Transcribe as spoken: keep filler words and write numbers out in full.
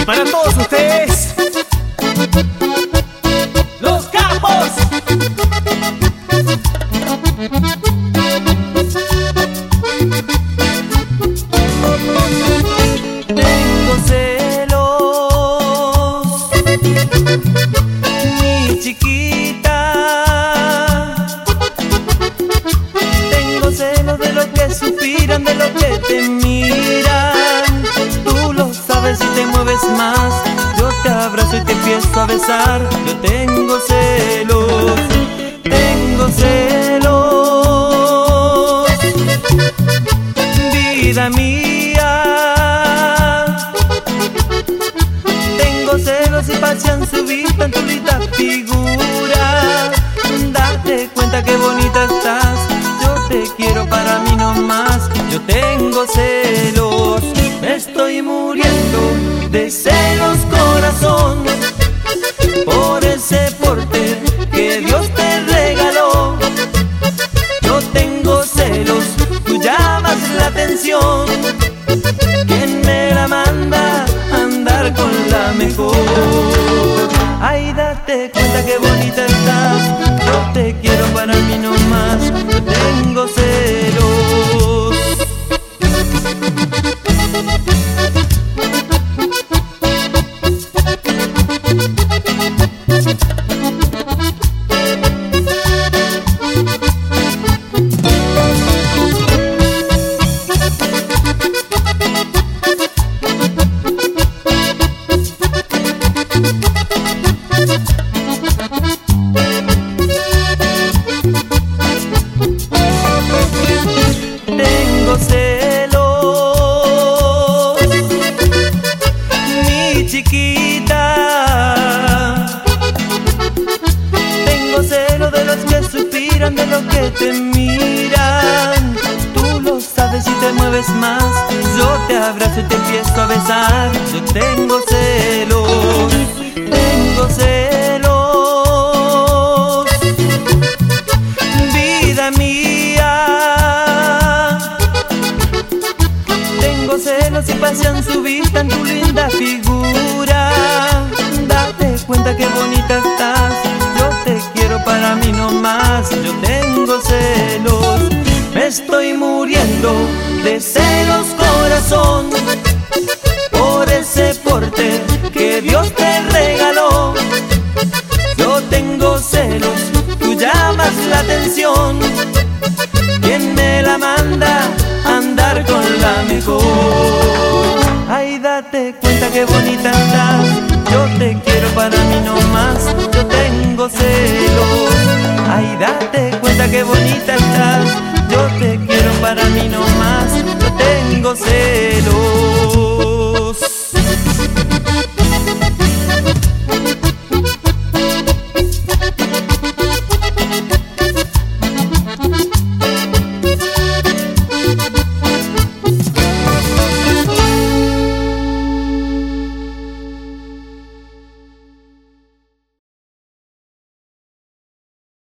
Para todos ustedes, los capos. Tengo celos, mi chiquita. Tengo celos de los que suspiran, de los que te miran. Tú lo sabes y te mueves más. Yo te abrazo y te empiezo a besar. Yo tengo celos, tengo celos, vida mía. Tengo celos y pasean su vista en tu linda figura. Date cuenta que bonita estás. Yo te quiero para mí no más. Yo tengo celos, me estoy muriendo de celos, corazón, por ese porte que Dios te regaló. Yo tengo celos, tú llamas la atención. ¿Quién me la manda a andar con la mejor? Ay, date cuenta que bonita estás. Yo te quiero para mí no más. Yo tengo celos. Tengo celos, mi chiquita. Tengo celos de los que suspiran, de los que te miran. Tú lo sabes y te mueves más. Yo te abrazo y te empiezo a besar. Yo tengo celos, tengo celos, vida mía. Tengo celos y pasean su vista en tu linda figura. Date cuenta que bonita estás. Yo te quiero para mí no más. Yo tengo celos, me estoy muriendo de celos, corazón, por ese porte que Dios te regaló. Yo tengo celos, tú llamas la atención. ¿Quién me la manda a andar con la mejor? Ay, date cuenta que bonita estás. Yo te quiero para mí no más. Yo tengo celos. Ay, date cuenta que bonita estás.